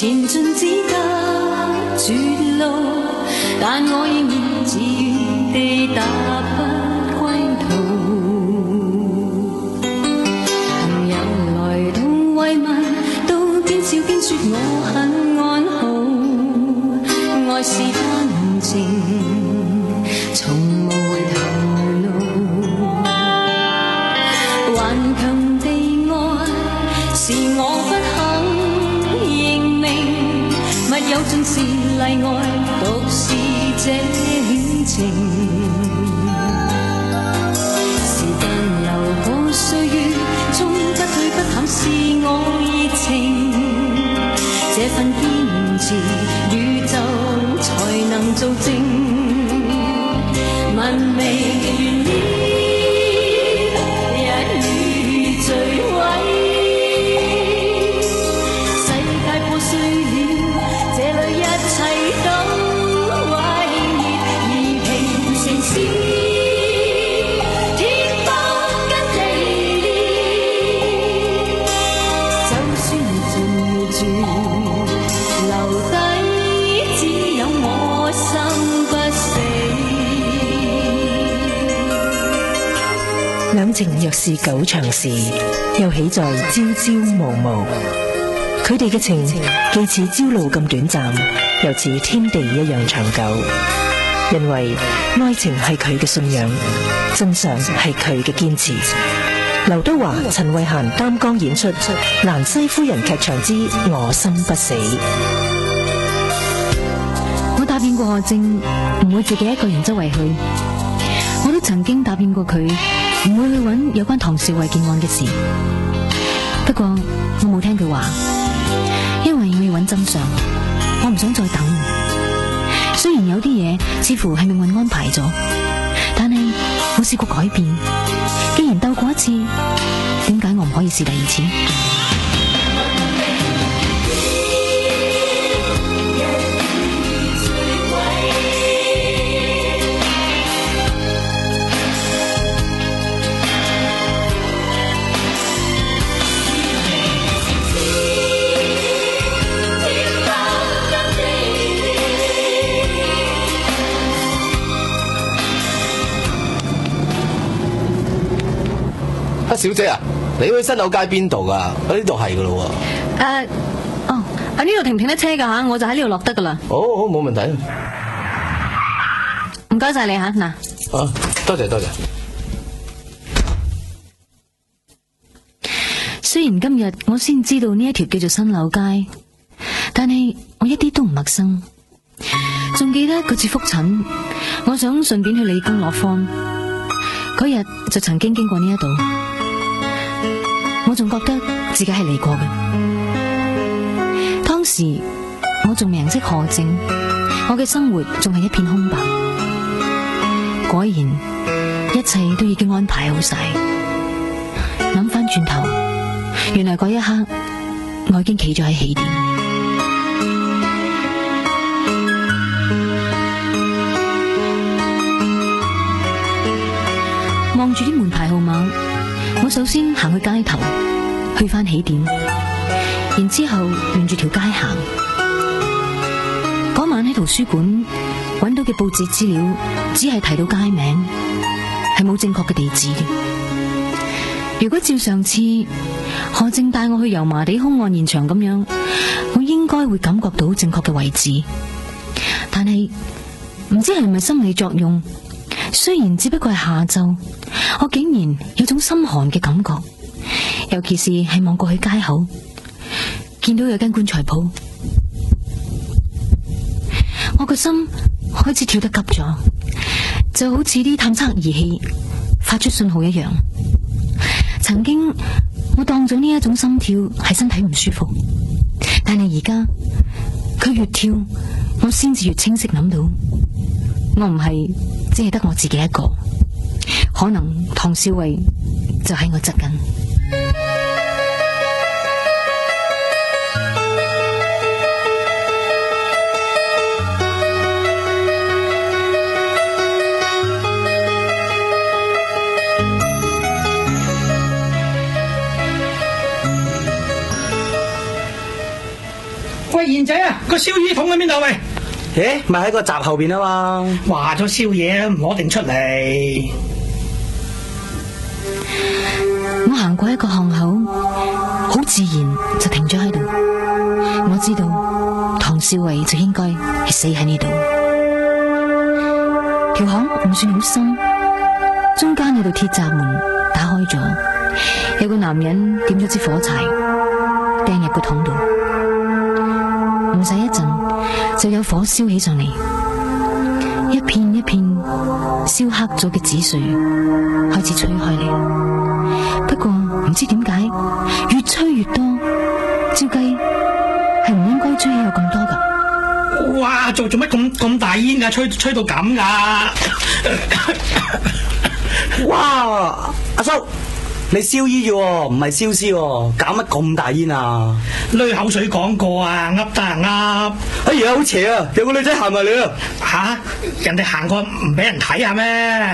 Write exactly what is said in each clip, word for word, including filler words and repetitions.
前進只得絕路，但我仍然自願地踏不歸途。朋友來到慰問，都邊笑邊說我很安好。愛是單程，從無回頭路。頑強地愛是我不肯認命，密友盡是例外，獨是這戀情。時間流過歲月中，不退不淡是我熱情。這份堅持宇宙才能做證，文明原理一語墜毀。世界破碎了，這裏一切都毀滅，而平城市天荒跟地裂，就算盡住留低，只有我心不死。 兩情若是久長時，又豈在朝朝暮暮。佢哋嘅情既似朝露咁短暫，又似天地一樣長久。因為愛情係佢嘅信仰，真相係佢嘅堅持。劉德華、陳慧嫻擔綱演出《蘭西夫人劇場之我心不死》。 我答應過何靜唔會自己一個人周圍去，我都曾經答應過佢唔會去揾有關唐少慧件案嘅事。不過我冇聽佢話，因為我要揾真相，我唔想再等。雖然有啲嘢似乎係命運安排咗，但係我試過改變。既然鬥過一次，點解我唔可以試第二次？ 阿小姐啊，你去新樓街邊度噶？啊呢度係噶咯喎。 誒，哦，啊呢度停唔停得車噶吓？我就喺呢度落得噶啦。 好好，冇問題。 唔該晒你吓，嗱。 啊，多謝多謝。 雖然今日我先知道呢一條叫做新樓街，但係我一啲都唔陌生。仲記得嗰次復診，我想順便去理工攞方，嗰日就曾經經過呢一度。我仲覺得自己係嚟過嘅。當時我仲未認識何靜，我嘅生活仲係一片空白。果然一切都已經安排好晒。諗翻轉頭，原來嗰一刻我已經企咗喺起點。望住啲門牌號碼，我首先行去街頭，去翻起點，然之後沿住條街行。嗰晚喺圖書館揾到嘅報紙資料，只係提到街名，係冇正確嘅地址嘅。如果照上次何靜帶我去油麻地兇案現場咁樣，我應該會感覺到正確嘅位置。但係唔知係咪心理作用，雖然只不過係下晝，我竟然有種心寒嘅感覺。尤其是係望過去街口，見到有間棺材鋪，我個心開始跳得急咗，就好似啲探測儀器發出信號一樣。曾經我當咗呢一種心跳係身體唔舒服，但係而家佢越跳，我先至越清晰諗到，我唔係只係得我自己一個，可能唐少慧就喺我側緊。 喂，賢仔啊，個燒衣桶喺邊度喂？ 誒，咪喺個閘後邊啊嘛。 話咗燒嘢唔攞定出嚟。 我行過一個巷口，好自然就停咗喺度。我知道唐少偉就應該係死喺呢度。條巷唔算好深，中間有道鐵閘門打開咗，有個男人點咗支火柴掟入個桶度，唔使一陣就有火燒起上嚟，一片一片燒黑咗嘅紙碎開始吹開嚟。不過唔知點解越吹越多，照計係唔應該吹起有咁多噶。 哇！做做乜咁咁大煙噶？吹吹到咁噶？ 哇！阿叔，你燒衣啫喎，唔係燒屍喎，搞乜咁大煙啊？ 濾口水講過啊，噏得啊噏。 哎呀，好邪啊！有個女仔行埋嚟啊！ 吓，人哋行過唔俾人睇下咩？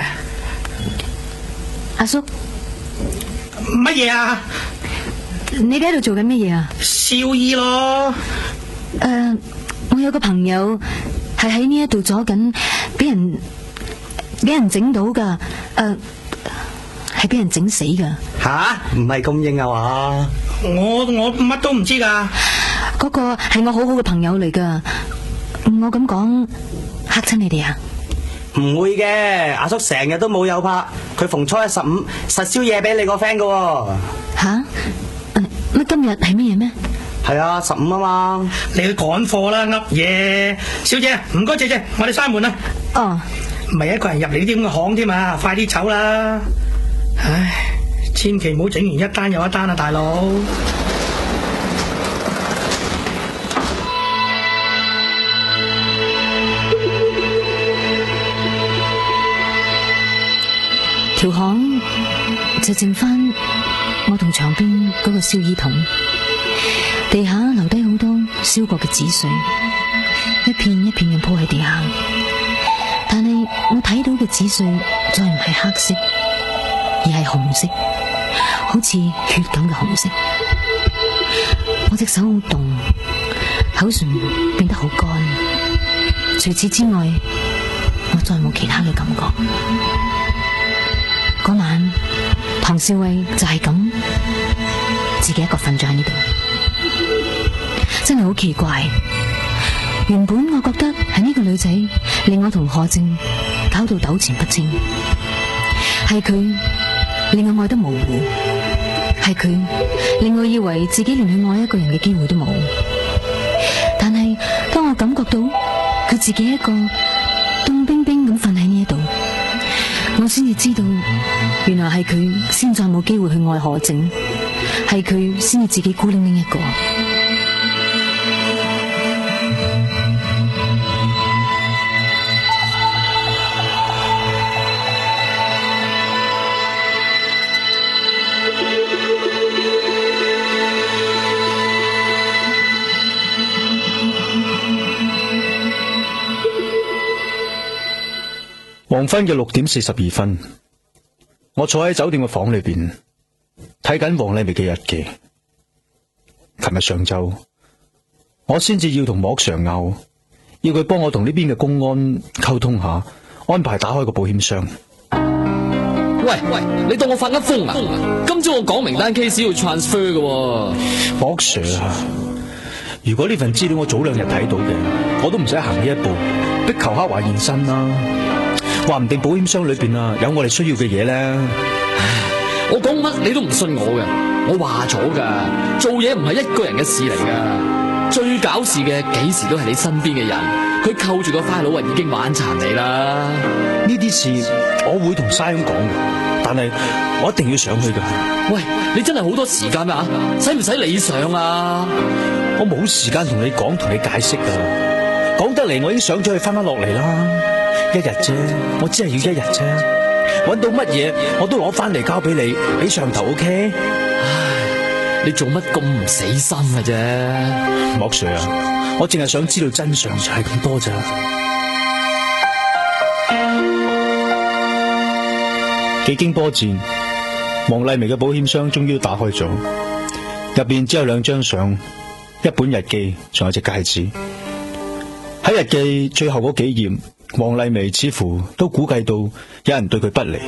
阿叔， 乜嘢啊？ 你哋喺度做緊乜嘢啊？ 燒衣咯。 誒、uh, 我有個朋友係喺呢一度阻緊，俾人俾人整到噶，誒係俾人整死噶。 吓，唔係咁應啊嘛？ 我我乜都唔知噶。 嗰個係我好好嘅朋友嚟噶，我咁講嚇親你哋啊？ 唔會嘅，阿叔成日都冇有拍，佢逢初一十五實燒嘢俾你個 friend 噶。吓？ 乜、uh, 今日係乜嘢咩？ 係啊，十五啊嘛。 你去趕貨啦，噏嘢。小姐，唔該姐姐，我哋閂門啦。 哦， 唔係一個人入嚟呢啲咁嘅巷添啊，快啲走啦。唉，千祈唔好整完一單又一單啊，大佬。 條巷就剩翻我同牆邊嗰個燒衣桶。地下留低好多燒過嘅紙碎，一片一片咁鋪喺地下。但係我睇到嘅紙碎再唔係黑色，而係紅色，好似血咁嘅紅色。我隻手好凍，口唇變得好乾。除此之外，我再冇其他嘅感覺。嗰晚，唐少偉就係咁自己一個瞓咗喺呢度。真係好奇怪，原本我覺得係呢個女仔令我同何靜搞到糾纏不清，係佢令我愛得模糊，係佢令我以為自己連去愛一個人嘅機會都冇。但係當我感覺到佢自己一個凍冰冰咁瞓喺呢一度，我先至知道，原來係佢先再冇機會去愛何靜，係佢先至自己孤零零一個。 黃昏嘅六點四十二分，我坐喺酒店嘅房裏邊睇緊黃麗薇嘅日記。琴日上晝，我先至要同莫 Sir 拗，要佢幫我同呢邊嘅公安溝通下，安排打開個保險箱。 喂喂，你當我發噏風啊？今朝我講名單 case 要 transfer 嘅。 莫 Sir 啊，如果呢份資料我早兩日睇到嘅，我都唔使行呢一步，逼求克華現身啦。話唔定保險箱裏邊啊有我哋需要嘅嘢咧。 唉，我講乜你都唔信我嘅。我話咗噶，做嘢唔係一個人嘅事嚟噶。最搞事嘅幾時都係你身邊嘅人，佢扣住個 file 啊已經玩殘你啦。 呢啲事我會同沙翁講嘅，但係我一定要上去噶。 喂，你真係好多時間啊？使唔使你上啊？ 我冇時間同你講同你解釋噶，講得嚟我已經上咗去翻翻落嚟啦。一日啫，我只係要一日啫，搵到乜嘢我都攞翻嚟交俾你，俾上頭 OK。 唉，你做乜咁唔死心嘅啫？ 莫 Sir 啊，我淨係想知道真相就係咁多咋。幾經波折，黃麗薇嘅保險箱終於打開咗，入邊只有兩張相， 一本日記，仲有隻戒指。喺日記最後嗰幾頁，黃麗薇似乎都估計到有人對佢不利。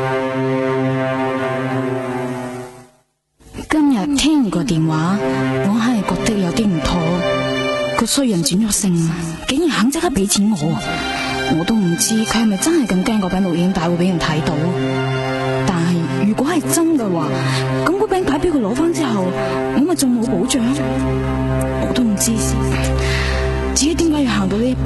今日聽完個電話，我係覺得有啲唔妥。個衰人轉咗性，竟然肯即刻俾錢我，我都唔知佢係咪真係咁驚嗰餅錄影帶會俾人睇到。但係如果係真嘅話，咁嗰餅帶俾佢攞翻之後，我咪仲冇保障。我都唔知自己點解要行到呢一步。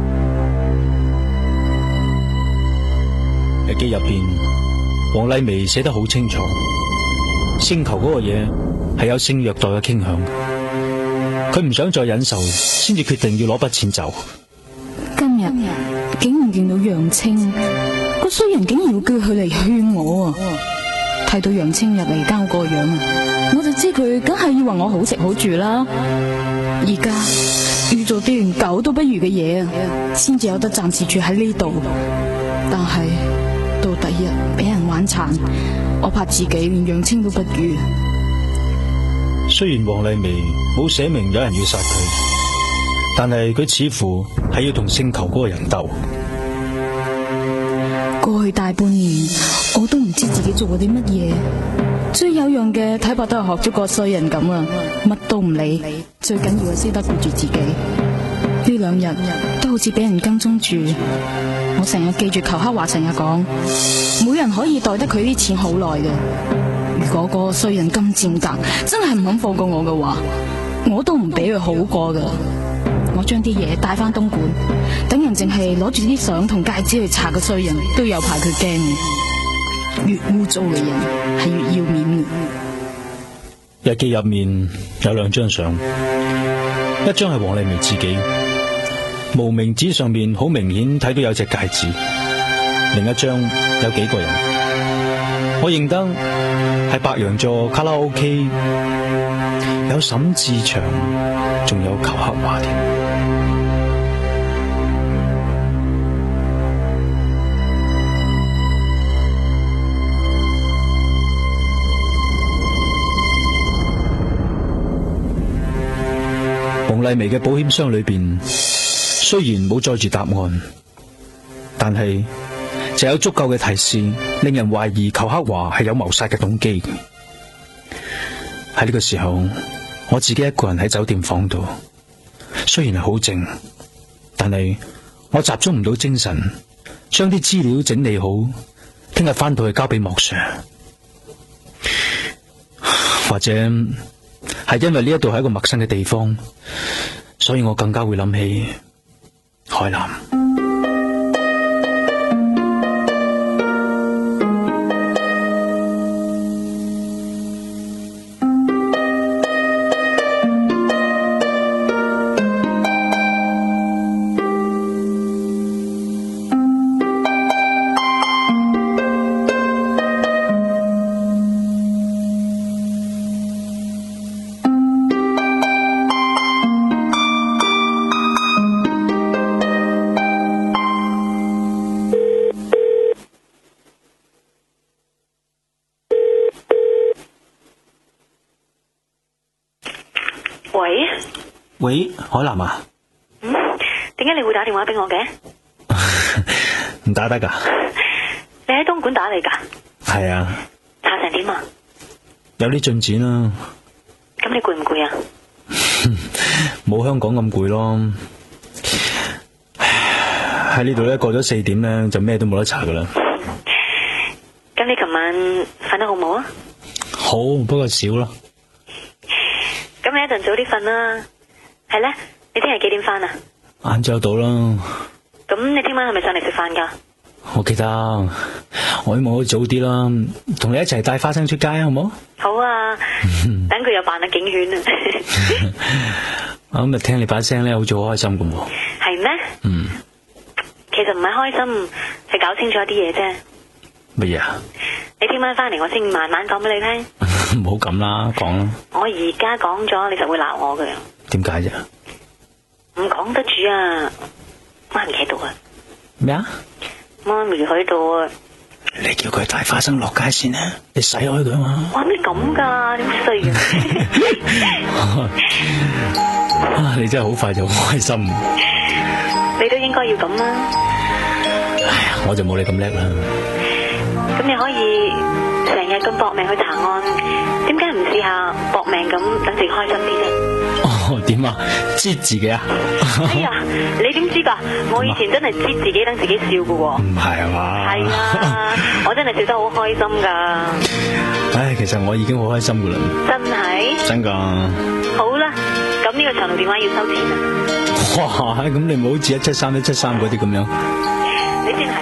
日記入邊，黃麗薇寫得好清楚，星球嗰個嘢係有性虐待嘅傾向，佢唔想再忍受，先至決定要攞筆錢走。 今日竟然見到楊青，個衰人竟然要叫佢嚟勸我啊！睇到楊青入嚟交個樣啊，我就知佢梗係以為我好食好住啦。而家遇做啲連狗都不如嘅嘢啊，先至有得暫時住喺呢度。但係到第一日俾人玩殘，我怕自己連楊青都不如。 雖然黃麗薇冇寫明有人要殺佢，但係佢似乎係要同星球嗰個人鬥。 過去大半年，我都唔知自己做過啲乜嘢。最有用嘅睇法都係學咗個衰人咁啊，乜都唔理，最緊要係識得顧住自己。呢兩日都好似俾人跟蹤住，我成日記住裘克華成日講，每人可以袋得佢啲錢好耐嘅。如果嗰個衰人咁賤格，真係唔肯放過我嘅話，我都唔俾佢好過噶。我將啲嘢帶翻東莞，等人淨係攞住啲相同戒指去查個衰人，都有排佢驚。越污糟嘅人係越要面嘅。 日記入面有兩張相，一張係黃麗薇自己，無名指上面好明顯睇到有隻戒指；另一張有幾個人，我認得係白羊座卡拉 OK， 有沈志祥，仲有裘克華添。黃麗薇嘅保險箱裏邊雖然冇載住答案，但係就有足夠嘅提示，令人懷疑裘克華係有謀殺嘅動機。喺呢個時候，我自己一個人喺酒店房度，雖然係好靜，但係我集中唔到精神，將啲資料整理好，聽日翻到去交俾莫 Sir。或者係因為呢一度係一個陌生嘅地方，所以我更加會諗起海南。 喂喂，海南啊？ 嗯，點解你會打電話俾我嘅？ 唔打得噶？ 你喺東莞打嚟噶？ 係啊。 查成點啊？ 有啲進展啦。 咁你攰唔攰啊？ 冇香港咁攰咯。喺呢度咧，過咗四點咧，就咩都冇得查噶啦。 咁你琴晚瞓得好唔好啊？ 好，不過少咯。 咁你一陣早啲瞓啦。係咧，你聽日幾點翻啊？ 晏晝到啦。 咁你聽晚係咪上嚟食飯噶？ 我記得，我希望可以早啲啦，同你一齊帶花生出街好唔好？ 好啊，等佢又扮下警犬啊！ 我今日聽你把聲咧，好似好開心咁。 係咩？ 嗯。 其實唔係開心，係搞清楚一啲嘢啫。 乜嘢啊？ 你聽晚翻嚟，我先慢慢講俾你聽。 唔好咁啦，講啦。 我而家講咗，你就會鬧我嘅。 點解啫？ 唔講得住啊！媽咪喺度啊！ 咩啊？ 媽咪喺度啊！ 你叫佢帶花生落街先啊，你使開佢嘛。 哇，咩咁噶？你好衰嘅。 啊，你真係好快就好開心。 你都應該要咁啦。 哎呀，我就冇你咁叻啦。 咁你可以成日咁搏命去查案，點解唔試下搏命咁等自己開心啲啫？ 哦，點啊？知自己啊？ 哎呀，你點知噶？我以前真係知自己等自己笑噶喎。唔係啊嘛？ 係啊，我真係笑得好開心噶。 唉，其實我已經好開心噶啦。 真係？真噶。好啦，咁呢個長途電話要收錢啊。 哇，咁你唔好似一七三一七三嗰啲咁樣。 你先係。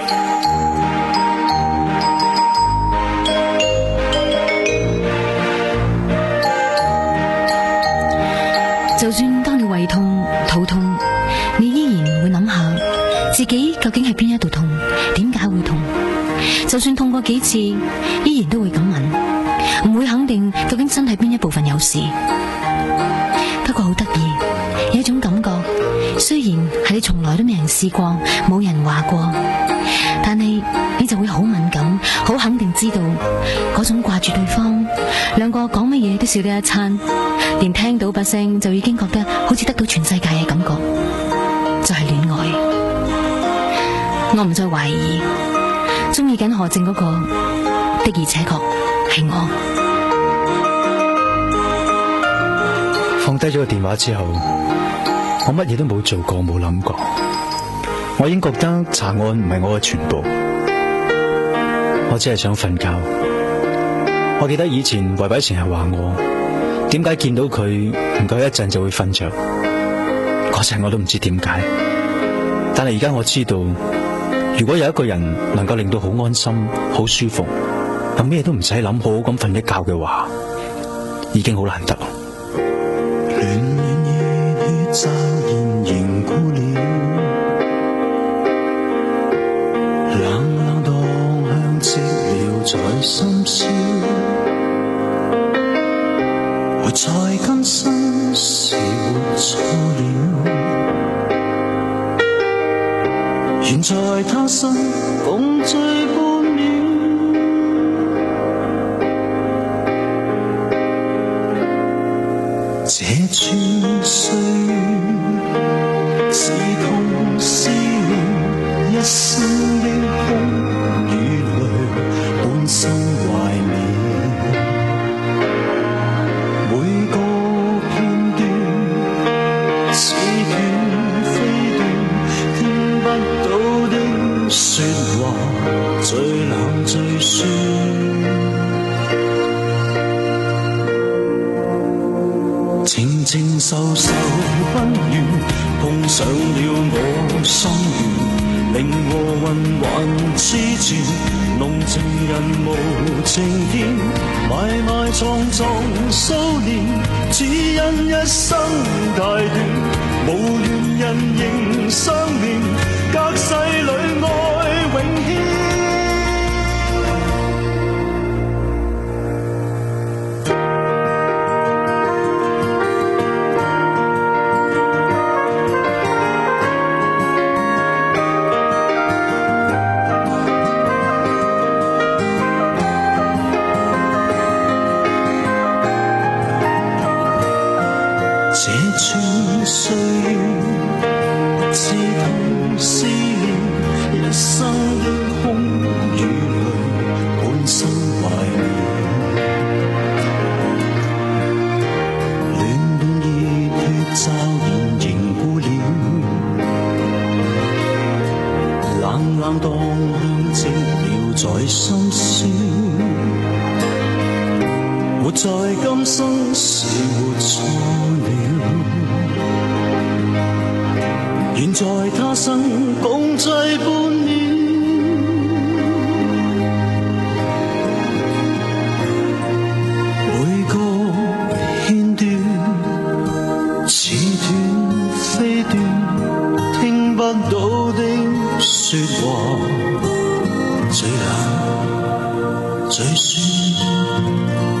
就算當你胃痛、肚痛，你依然會諗下自己究竟係邊一度痛，點解會痛？就算痛過幾次，依然都會咁問，唔會肯定究竟身體邊一部分有事。不過好得意，有一種感覺，雖然係你從來都未人試過，冇人話過，但係你就會好敏感，好肯定知道嗰種掛住對方，兩個講乜嘢都笑得一餐，連聽到把聲就已經覺得好似得到全世界嘅感覺，就係戀愛。我唔再懷疑，中意緊何靜嗰個的而且確係我。 放低咗個電話之後，我乜嘢都冇做過，冇諗過。我已經覺得查案唔係我嘅全部，我只係想瞓覺。我記得以前維維成日話我，點解見到佢唔夠一陣就會瞓着？嗰陣我都唔知點解，但係而家我知道，如果有一個人能夠令到好安心、好舒服，咁咩都唔使諗，好好咁瞓一覺嘅話，已經好難得。 暖暖熱血驟然凝固了，冷冷蕩向寂寥在深宵，活在今生是活錯了，願在他生共聚半秒，這串歲月似痛思念，一生的空與淚半生懷緬，每個片段似斷非斷，聽不到的說話最冷最酸，靜靜受受不願，碰上了我心願，令和魂還痴纏，濃情人無情見，埋埋藏藏數年，只因一生太短，無緣人仍相戀，隔世裏愛永牽。這串歲月刺痛思念，一生的空與淚半生懷念，暖暖熱血驟然凝固了，冷冷蕩向寂寥在深宵，活在今生是活錯了，願在他生共聚半秒，每個片段似斷非斷，聽不到的說話最冷最酸。